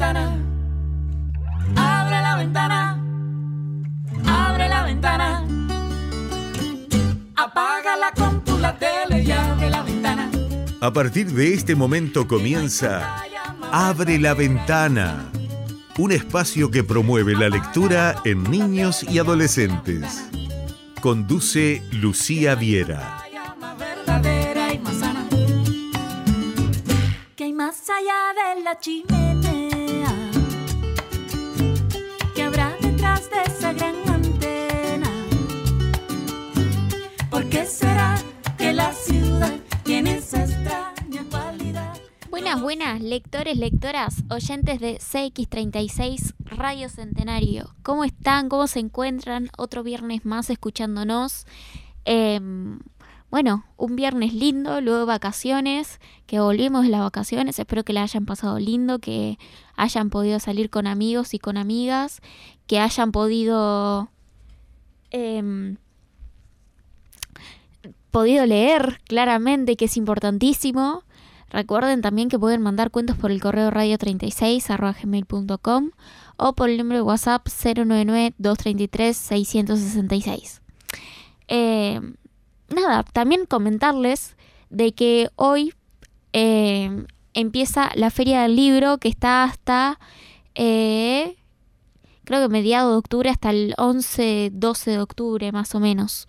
ventana, abre la ventana, abre la ventana, apaga la compu, la tele y abre la ventana. A partir de este momento comienza Abre la Ventana, un espacio que promueve la lectura en niños y adolescentes. Conduce Lucía Viera. Verdadera y más sana. ¿Qué hay más allá de la chimenea? ¿Qué habrá detrás de esa gran antena? ¿Por qué será que la ciudad tiene esa extraña cualidad? Buenas, lectores, lectoras, oyentes de CX36 Radio Centenario. ¿Cómo están? ¿Cómo se encuentran? Otro viernes más escuchándonos. Un viernes lindo, luego de vacaciones, que volvimos de las vacaciones. Espero que la hayan pasado lindo, que hayan podido salir con amigos y con amigas, que hayan podido leer claramente, que es importantísimo. Recuerden también que pueden mandar cuentos por el correo radio36@gmail.com o por el número de WhatsApp 099-233-666. También comentarles de que hoy empieza la Feria del Libro, que está hasta, creo que mediados de octubre, hasta el 11-12 de octubre más o menos.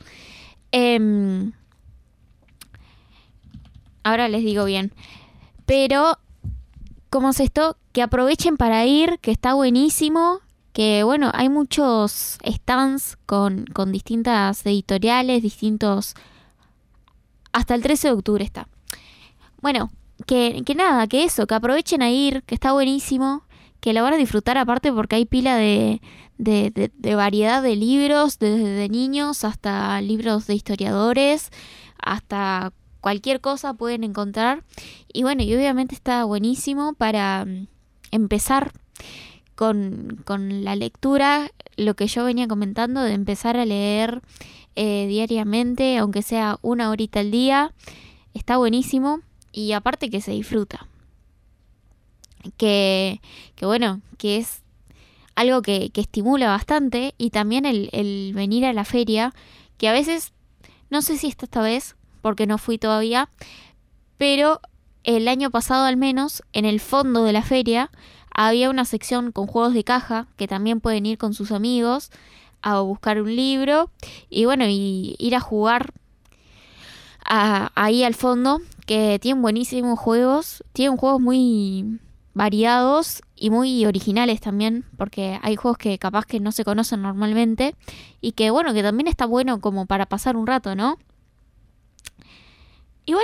Ahora les digo bien. Pero, ¿cómo es esto? Que aprovechen para ir, que está buenísimo. Que, hay muchos stands con distintas editoriales, distintos... Hasta el 13 de octubre está. Que aprovechen a ir, que está buenísimo. Que lo van a disfrutar aparte porque hay pila de variedad de libros, desde niños hasta libros de historiadores, hasta... Cualquier cosa pueden encontrar. Y obviamente está buenísimo para empezar con la lectura. Lo que yo venía comentando de empezar a leer diariamente, aunque sea 1 horita al día. Está buenísimo. Y aparte que se disfruta. Que es algo que estimula bastante. Y también el venir a la feria. Que a veces, no sé si esta vez... porque no fui todavía, pero el año pasado al menos, en el fondo de la feria, había una sección con juegos de caja, que también pueden ir con sus amigos a buscar un libro, y ir a jugar ahí al fondo, que tienen buenísimos juegos, tienen juegos muy variados y muy originales también, porque hay juegos que capaz que no se conocen normalmente, y que que también está bueno como para pasar un rato, ¿no? Y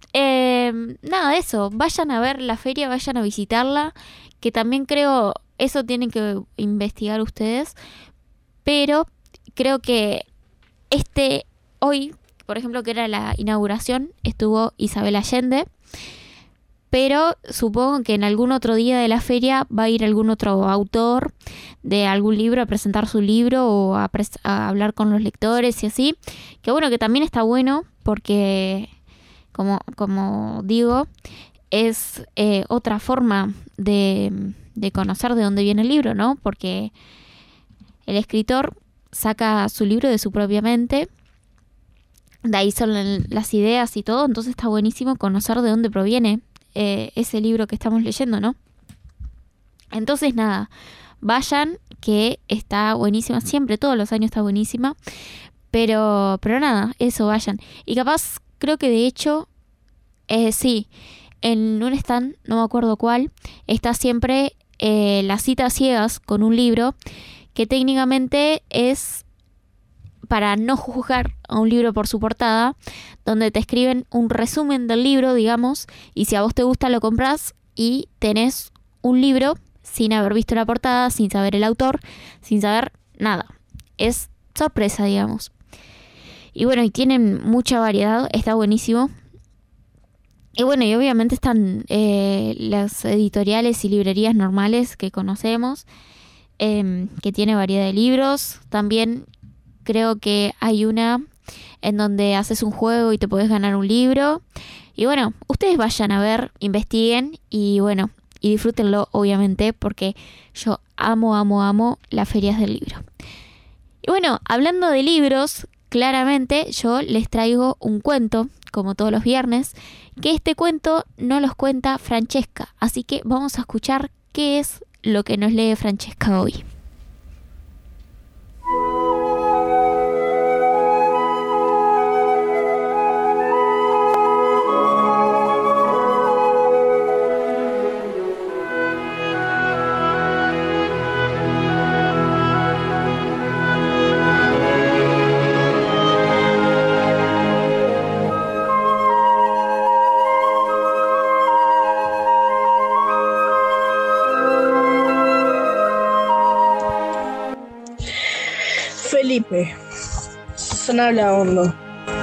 eso, vayan a ver la feria, vayan a visitarla, que también creo, eso tienen que investigar ustedes, pero creo que hoy, por ejemplo, que era la inauguración, estuvo Isabel Allende, pero supongo que en algún otro día de la feria va a ir algún otro autor de algún libro a presentar su libro o a hablar con los lectores y así, que también está bueno porque... Como digo, es otra forma de conocer de dónde viene el libro, ¿no? Porque el escritor saca su libro de su propia mente, de ahí son las ideas y todo, entonces está buenísimo conocer de dónde proviene ese libro que estamos leyendo, ¿no? Entonces vayan, que está buenísima, siempre, todos los años está buenísima, pero eso, vayan. Y capaz... Creo que de hecho, sí, en un stand, no me acuerdo cuál, está siempre las citas ciegas con un libro que técnicamente es para no juzgar a un libro por su portada, donde te escriben un resumen del libro, digamos, y si a vos te gusta lo compras y tenés un libro sin haber visto la portada, sin saber el autor, sin saber nada. Es sorpresa, digamos. Y y tienen mucha variedad, está buenísimo. Y y obviamente están las editoriales y librerías normales que conocemos, que tiene variedad de libros. También creo que hay una en donde haces un juego y te podés ganar un libro. Y ustedes vayan a ver, investiguen y y disfrútenlo, obviamente, porque yo amo las ferias del libro. Y bueno, hablando de libros, claramente yo les traigo un cuento, como todos los viernes, que este cuento no los cuenta Francesca, así que vamos a escuchar qué es lo que nos lee Francesca hoy. Felipe, sonaba hondo.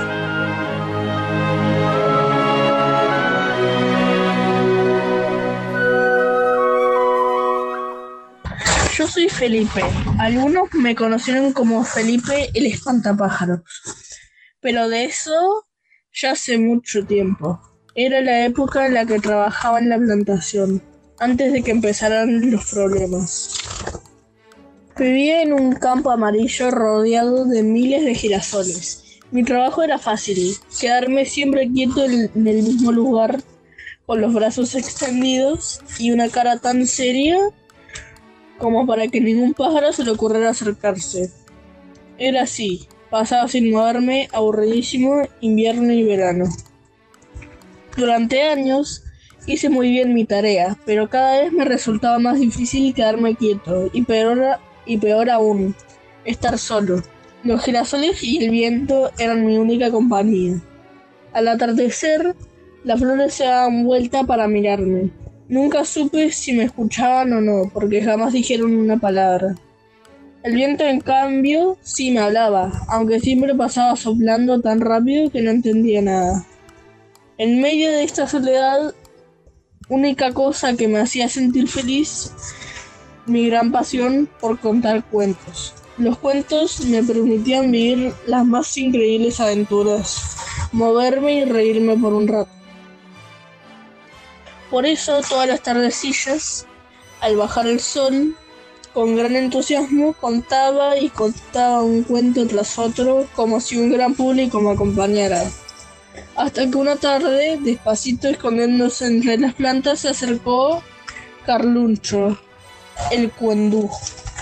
Yo soy Felipe. Algunos me conocieron como Felipe el Espantapájaros, pero de eso ya hace mucho tiempo. Era la época en la que trabajaba en la plantación, antes de que empezaran los problemas. Vivía en un campo amarillo rodeado de miles de girasoles. Mi trabajo era fácil, quedarme siempre quieto en el mismo lugar, con los brazos extendidos y una cara tan seria como para que ningún pájaro se le ocurriera acercarse. Era así, pasaba sin moverme, aburridísimo, invierno y verano. Durante años hice muy bien mi tarea, pero cada vez me resultaba más difícil quedarme quieto, y peor aún, estar solo. Los girasoles y el viento eran mi única compañía. Al atardecer, las flores se daban vuelta para mirarme. Nunca supe si me escuchaban o no, porque jamás dijeron una palabra. El viento, en cambio, sí me hablaba, aunque siempre pasaba soplando tan rápido que no entendía nada. En medio de esta soledad, única cosa que me hacía sentir feliz, mi gran pasión por contar cuentos. Los cuentos me permitían vivir las más increíbles aventuras, moverme y reírme por un rato. Por eso, todas las tardecillas, al bajar el sol, con gran entusiasmo contaba un cuento tras otro, como si un gran público me acompañara. Hasta que una tarde, despacito escondiéndose entre las plantas, se acercó Carluncho, el cuendú.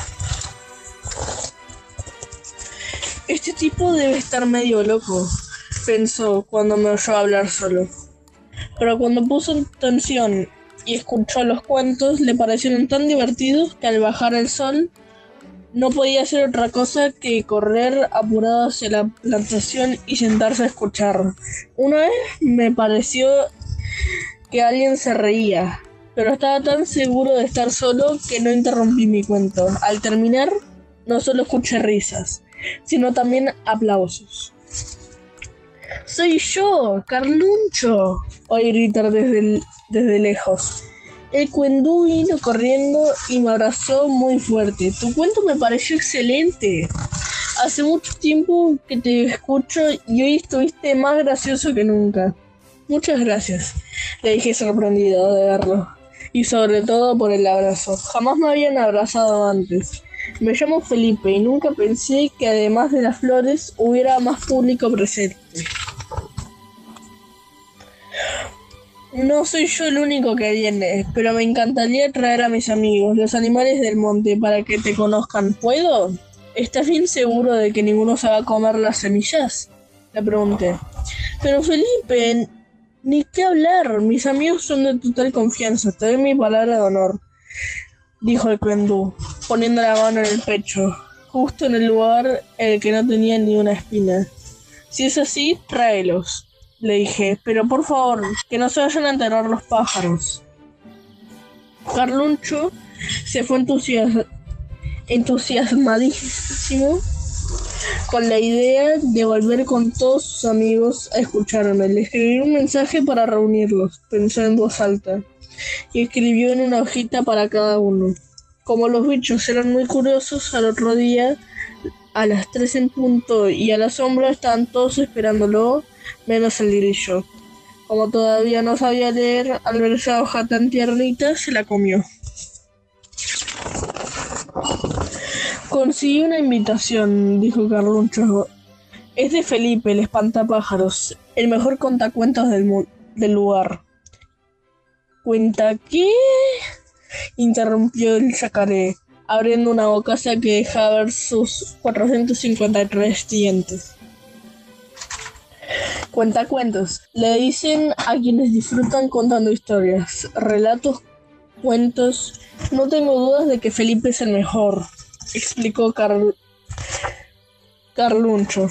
Este tipo debe estar medio loco, pensó cuando me oyó hablar solo. Pero cuando puso atención y escuchó los cuentos, le parecieron tan divertidos que al bajar el sol no podía hacer otra cosa que correr apurado hacia la plantación y sentarse a escuchar. Una vez me pareció que alguien se reía, pero estaba tan seguro de estar solo que no interrumpí mi cuento. Al terminar, no solo escuché risas, sino también aplausos. ¡Soy yo, Carluncho!, oí gritar desde lejos. El cuendú vino corriendo y me abrazó muy fuerte. Tu cuento me pareció excelente. Hace mucho tiempo que te escucho y hoy estuviste más gracioso que nunca. Muchas gracias, le dije sorprendido de verlo. Y sobre todo por el abrazo. Jamás me habían abrazado antes. Me llamo Felipe y nunca pensé que además de las flores hubiera más público presente. No soy yo el único que viene, pero me encantaría traer a mis amigos, los animales del monte, para que te conozcan. ¿Puedo? ¿Estás bien seguro de que ninguno se va a comer las semillas?, le pregunté. Pero Felipe, ni qué hablar, mis amigos son de total confianza, te doy mi palabra de honor, dijo el cuendú, poniendo la mano en el pecho, justo en el lugar en el que no tenía ni una espina. Si es así, tráelos, le dije, pero por favor, que no se vayan a enterar los pájaros. Carluncho se fue entusiasmadísimo con la idea de volver con todos sus amigos a escucharme. Le escribí un mensaje para reunirlos, pensó en voz alta, y escribió en una hojita para cada uno. Como los bichos eran muy curiosos, al otro día, a las 3 en punto y a la sombra, estaban todos esperándolo, menos el grillo. Como todavía no sabía leer, al ver esa hoja tan tiernita, se la comió. Conseguí una invitación, dijo Carluncho. Es de Felipe, el espantapájaros, el mejor contacuentos del lugar. ¿Cuenta qué? Interrumpió el yacaré, abriendo una bocaza que dejaba ver sus 453 dientes. Cuentacuentos. Le dicen a quienes disfrutan contando historias, relatos, cuentos. No tengo dudas de que Felipe es el mejor, explicó Carluncho.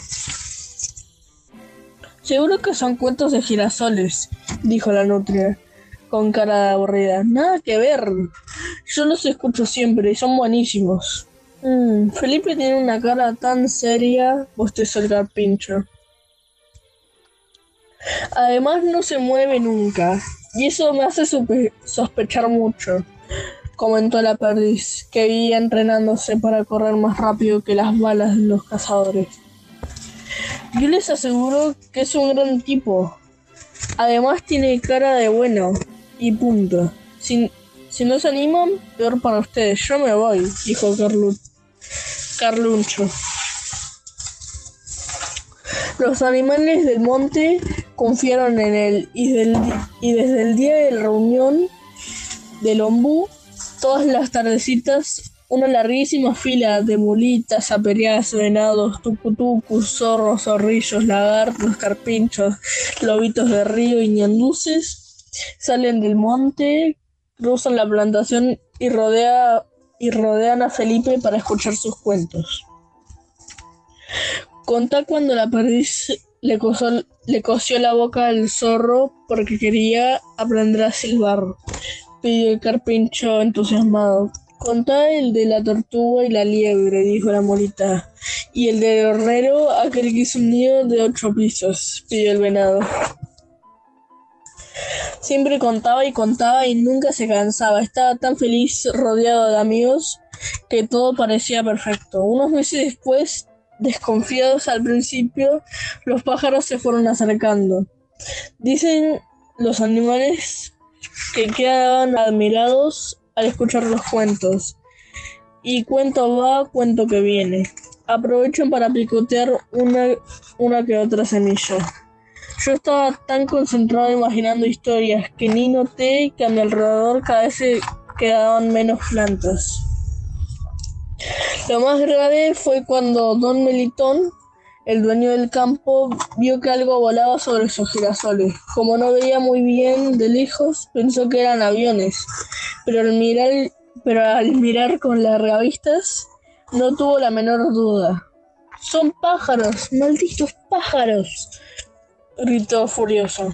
Seguro que son cuentos de girasoles, dijo la nutria, con cara de aburrida. Nada que ver. Yo los escucho siempre y son buenísimos. Felipe tiene una cara tan seria, bostezó el carpincho. Además no se mueve nunca, y eso me hace sospechar mucho, comentó la perdiz, que vivía entrenándose para correr más rápido que las balas de los cazadores. Yo les aseguro que es un gran tipo. Además tiene cara de bueno, y punto. Si no se animan, peor para ustedes. Yo me voy, dijo Carluncho. Los animales del monte confiaron en él y desde el día de la reunión del ombú, todas las tardecitas, una larguísima fila de mulitas, apereadas, venados, tucutucus, zorros, zorrillos, lagartos, carpinchos, lobitos de río y ñanduces salen del monte, cruzan la plantación y rodean a Felipe para escuchar sus cuentos. Contá cuando la perdiz le cosió la boca al zorro porque quería aprender a silbar, pidió el carpincho entusiasmado. Contá el de la tortuga y la liebre, dijo la mulita, y el del hornero, aquel que hizo un nido de 8 pisos, pidió el venado. Siempre contaba y nunca se cansaba. Estaba tan feliz rodeado de amigos que todo parecía perfecto. Unos meses después, desconfiados al principio, los pájaros se fueron acercando. Dicen los animales que quedaban admirados al escuchar los cuentos. Y cuento va, cuento que viene. Aprovechan para picotear una que otra semilla. Yo estaba tan concentrado imaginando historias que ni noté que a mi alrededor cada vez se quedaban menos plantas. Lo más grave fue cuando Don Melitón, el dueño del campo, vio que algo volaba sobre sus girasoles. Como no veía muy bien de lejos, pensó que eran aviones, pero al mirar con largavistas, no tuvo la menor duda. ¡Son pájaros! ¡Malditos pájaros!, gritó furioso.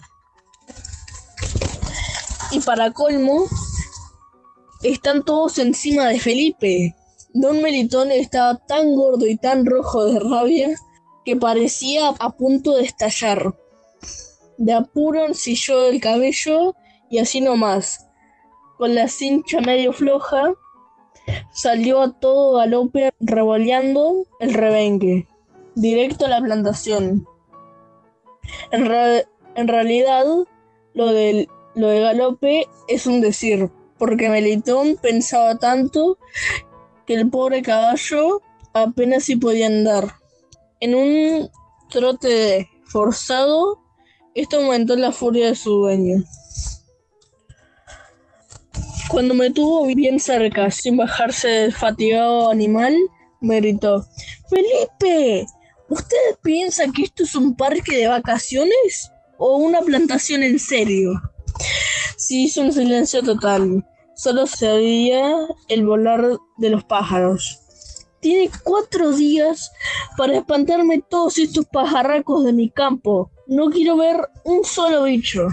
Y para colmo, están todos encima de Felipe. Don Melitón estaba tan gordo y tan rojo de rabia que parecía a punto de estallar. De apuro ensilló el cabello y así nomás, con la cincha medio floja, salió a todo galope revoleando el rebenque, directo a la plantación. En realidad, lo de galope es un decir, porque Melitón pensaba tanto que el pobre caballo apenas si podía andar. En un trote forzado, esto aumentó la furia de su dueño. Cuando me tuvo bien cerca, sin bajarse del fatigado animal, me gritó: ¡Felipe! ¿Usted piensa que esto es un parque de vacaciones o una plantación en serio? Se hizo un silencio total. Solo se oía el volar de los pájaros. Tiene 4 días para espantarme todos estos pajarracos de mi campo. No quiero ver un solo bicho.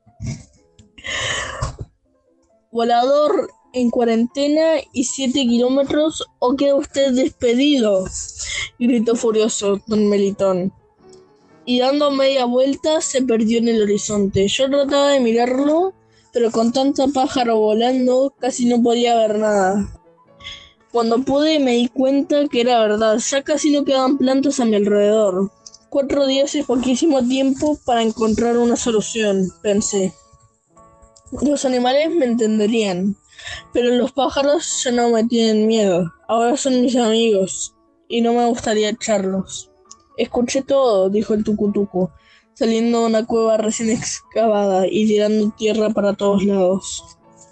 Volador en cuarentena y 7 kilómetros o queda usted despedido, gritó furioso Don Melitón. Y dando media vuelta se perdió en el horizonte. Yo trataba de mirarlo, pero con tanto pájaro volando casi no podía ver nada. Cuando pude me di cuenta que era verdad, ya casi no quedaban plantas a mi alrededor. 4 días es poquísimo tiempo para encontrar una solución, pensé. Los animales me entenderían, pero los pájaros ya no me tienen miedo. Ahora son mis amigos y no me gustaría echarlos. Escuché todo, dijo el tucutuco, saliendo de una cueva recién excavada y tirando tierra para todos lados.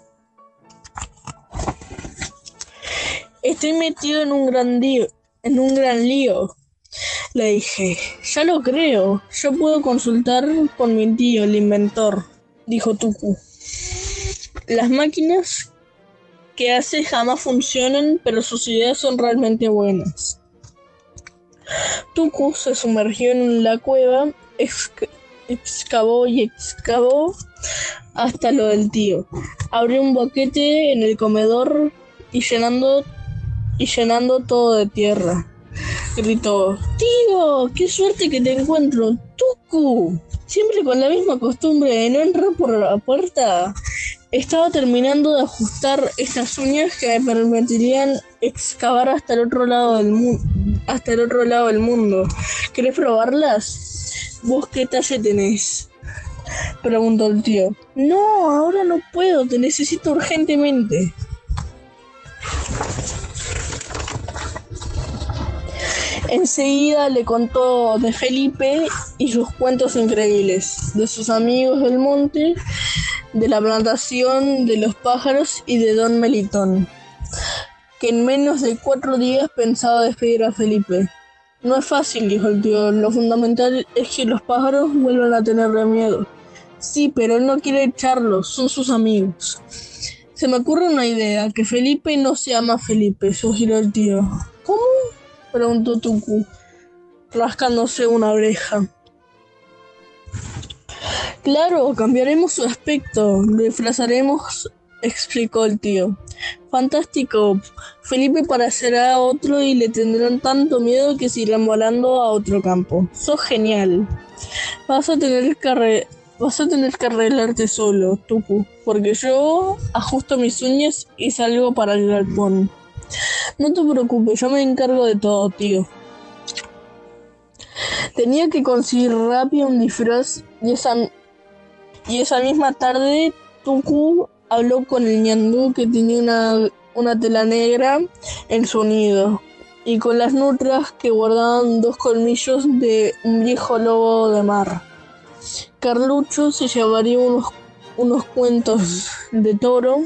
Estoy metido en un gran lío, le dije. Ya lo creo, yo puedo consultar con mi tío, el inventor, dijo Tucu. Las máquinas que hace jamás funcionan, pero sus ideas son realmente buenas. Tucu se sumergió en la cueva, excavó y excavó hasta lo del tío. Abrió un boquete en el comedor y llenando todo de tierra. Gritó: ¡Tío! ¡Qué suerte que te encuentro! ¡Tucu! Siempre con la misma costumbre de no entrar por la puerta. Estaba terminando de ajustar estas uñas que me permitirían excavar hasta el otro lado del mundo. ¿Querés probarlas? ¿Vos qué talle tenés?, preguntó el tío. No, ahora no puedo, te necesito urgentemente. Enseguida le contó de Felipe y sus cuentos increíbles, de sus amigos del monte, de la plantación, de los pájaros y de Don Melitón, que en menos de 4 días pensaba despedir a Felipe. No es fácil, dijo el tío, lo fundamental es que los pájaros vuelvan a tenerle miedo. Sí, pero él no quiere echarlos, son sus amigos. Se me ocurre una idea, que Felipe no se llama Felipe, sugirió el tío. ¿Cómo?, preguntó Tucu, rascándose una oreja. Claro, cambiaremos su aspecto, lo disfrazaremos, explicó el tío. Fantástico, Felipe parecerá otro y le tendrán tanto miedo que se irán volando a otro campo. Sos genial. Vas a tener que arreglarte solo, Tucu, porque yo ajusto mis uñas y salgo para el galpón. No te preocupes, yo me encargo de todo, tío. Tenía que conseguir rápido un disfraz y esa misma tarde Tucu habló con el ñandú, que tenía una tela negra en su nido, y con las nutrias, que guardaban 2 colmillos de un viejo lobo de mar. Carlucho se llevaría unos cuernos de toro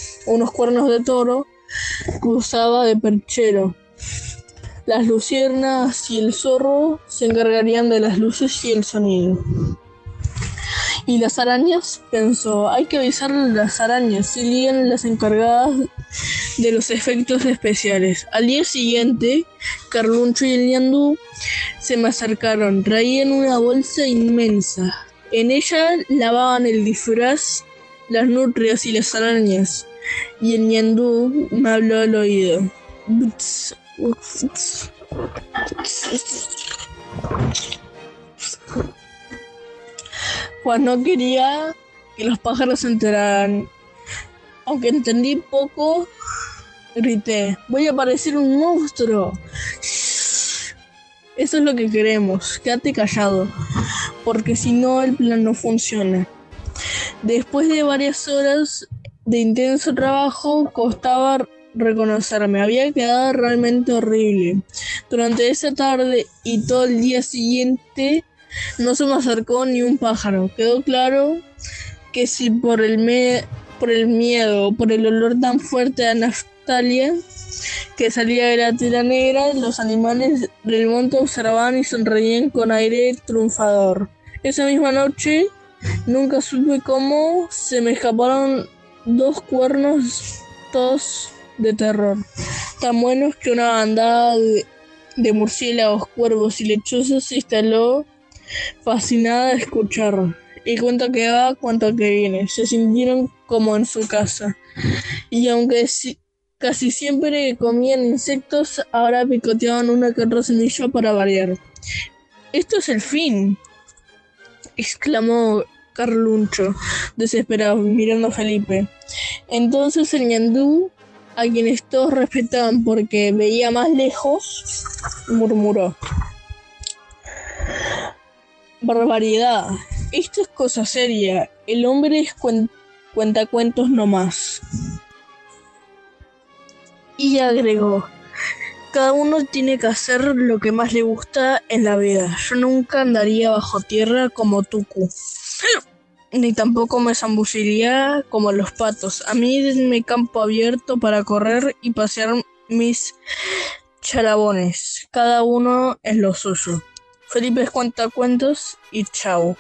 que usaba de perchero. Las luciernas y el zorro se encargarían de las luces y el sonido. ¿Y las arañas?, pensó. Hay que avisarle a las arañas, serían las encargadas de los efectos especiales. Al día siguiente, Carluncho y el ñandú se me acercaron. Traían una bolsa inmensa. En ella lavaban el disfraz, las nutrias y las arañas. Y el ñandú me habló al oído. Pues no quería que los pájaros se enteraran. Aunque entendí poco, grité: voy a parecer un monstruo. Eso es lo que queremos. Quédate callado, porque si no el plan no funciona. Después de varias horas de intenso trabajo, costaba reconocerme. Había quedado realmente horrible. Durante esa tarde y todo el día siguiente no se me acercó ni un pájaro. Quedó claro que si por el miedo, por el olor tan fuerte de naftalia que salía de la tela negra, los animales del monte observaban y sonreían con aire triunfador. Esa misma noche, nunca supe cómo, se me escaparon 2 cuernos, todos de terror, tan buenos que una bandada de murciélagos, cuervos y lechuzas se instaló fascinada de escuchar. Y cuento que va, cuento que viene. Se sintieron como en su casa. Y aunque casi siempre comían insectos, ahora picoteaban una que otra semilla para variar. «Esto es el fin», exclamó Carluncho, desesperado, mirando a Felipe. Entonces el ñandú, a quienes todos respetaban porque veía más lejos, murmuró: Barbaridad. Esto es cosa seria. El hombre es cuentacuentos nomás. Y agregó: cada uno tiene que hacer lo que más le gusta en la vida. Yo nunca andaría bajo tierra como Tucu, ni tampoco me zambulliría como los patos. A mí denme campo abierto para correr y pasear mis charabones. Cada uno es lo suyo. Felipe cuenta cuentos y chau.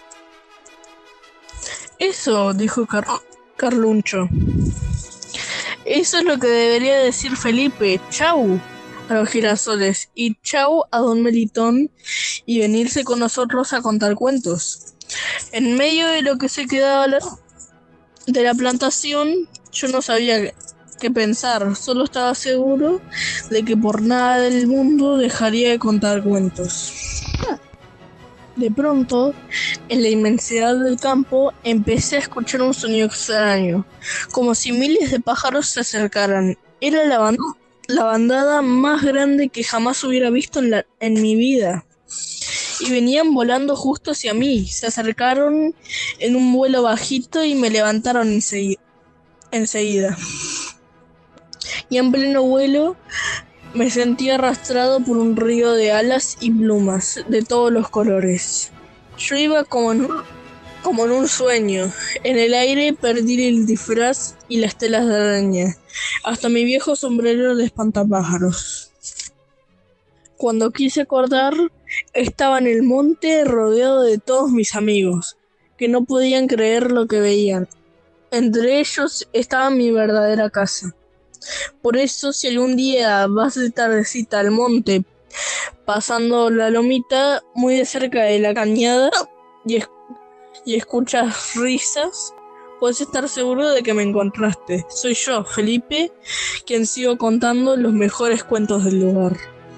Eso, dijo Carluncho. Eso es lo que debería decir Felipe. Chau a los girasoles y chau a don Melitón y venirse con nosotros a contar cuentos. En medio de lo que se quedaba de la plantación, yo no sabía qué pensar. Solo estaba seguro de que por nada del mundo dejaría de contar cuentos. De pronto, en la inmensidad del campo, empecé a escuchar un sonido extraño, como si miles de pájaros se acercaran. Era la bandada más grande que jamás hubiera visto en mi vida. Y venían volando justo hacia mí. Se acercaron en un vuelo bajito y me levantaron enseguida. Y en pleno vuelo me sentí arrastrado por un río de alas y plumas de todos los colores. Yo iba como en un sueño. En el aire perdí el disfraz y las telas de araña, hasta mi viejo sombrero de espantapájaros. Cuando quise acordar, estaba en el monte rodeado de todos mis amigos, que no podían creer lo que veían. Entre ellos estaba mi verdadera casa. Por eso, si algún día vas de tardecita al monte, pasando la lomita muy de cerca de la cañada y escuchas risas, puedes estar seguro de que me encontraste. Soy yo, Felipe, quien sigo contando los mejores cuentos del lugar.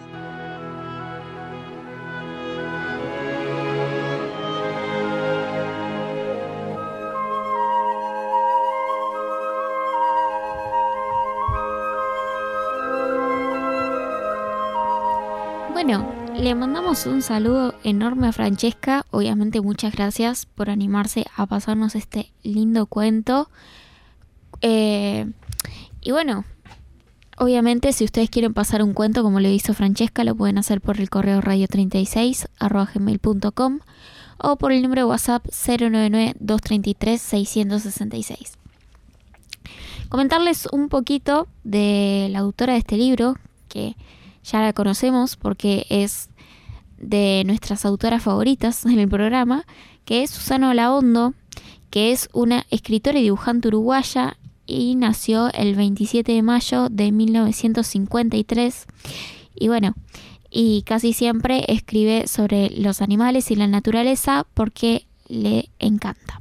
Bueno, le mandamos un saludo enorme a Francesca. Obviamente muchas gracias por animarse a pasarnos este lindo cuento. Y bueno, obviamente si ustedes quieren pasar un cuento como lo hizo Francesca, lo pueden hacer por el correo radio36@gmail.com o por el número de WhatsApp 099-233-666. Comentarles un poquito de la autora de este libro, que ya la conocemos porque es de nuestras autoras favoritas en el programa, que es Susana Olaondo, que es una escritora y dibujante uruguaya y nació el 27 de mayo de 1953. Y bueno, y casi siempre escribe sobre los animales y la naturaleza porque le encanta.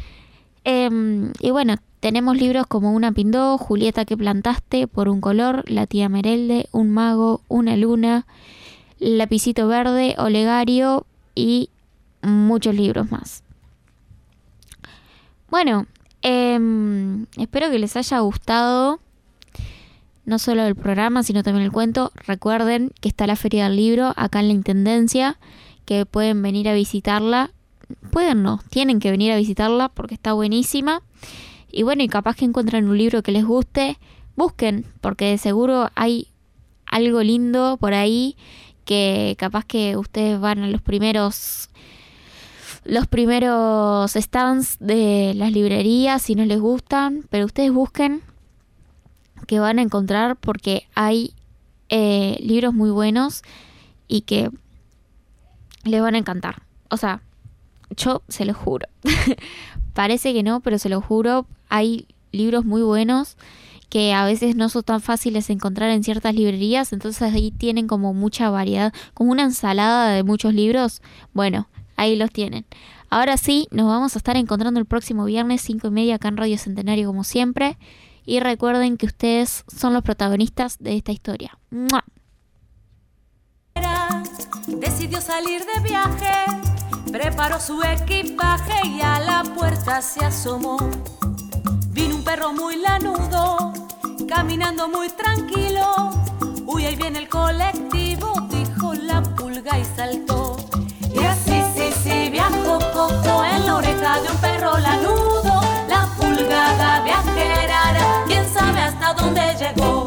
Y bueno, tenemos libros como Una Pindó, Julieta que plantaste, Por un color, La tía Merelde, Un mago, Una luna, Lapicito verde, Olegario y muchos libros más. Bueno, espero que les haya gustado no solo el programa, sino también el cuento. Recuerden que está la Feria del Libro acá en la Intendencia, que pueden venir a visitarla. Pueden no, tienen que venir a visitarla porque está buenísima. Y bueno, y capaz que encuentran un libro que les guste, busquen, porque de seguro hay algo lindo por ahí, que capaz que ustedes van a los primeros stands de las librerías si no les gustan, pero ustedes busquen, que van a encontrar, porque hay libros muy buenos y que les van a encantar. O sea, yo se los juro. Parece que no, pero se lo juro, hay libros muy buenos que a veces no son tan fáciles de encontrar en ciertas librerías, entonces ahí tienen como mucha variedad, como una ensalada de muchos libros. Bueno, ahí los tienen. Ahora sí, nos vamos a estar encontrando el próximo viernes 5:30 acá en Radio Centenario como siempre. Y recuerden que ustedes son los protagonistas de esta historia. ¡Mua! Decidió salir de viaje, preparó su equipaje y a la puerta se asomó. Vino un perro muy lanudo, caminando muy tranquilo. Uy, ahí viene el colectivo, dijo la pulga y saltó. Y así, sí, viajó. hasta dónde llegó.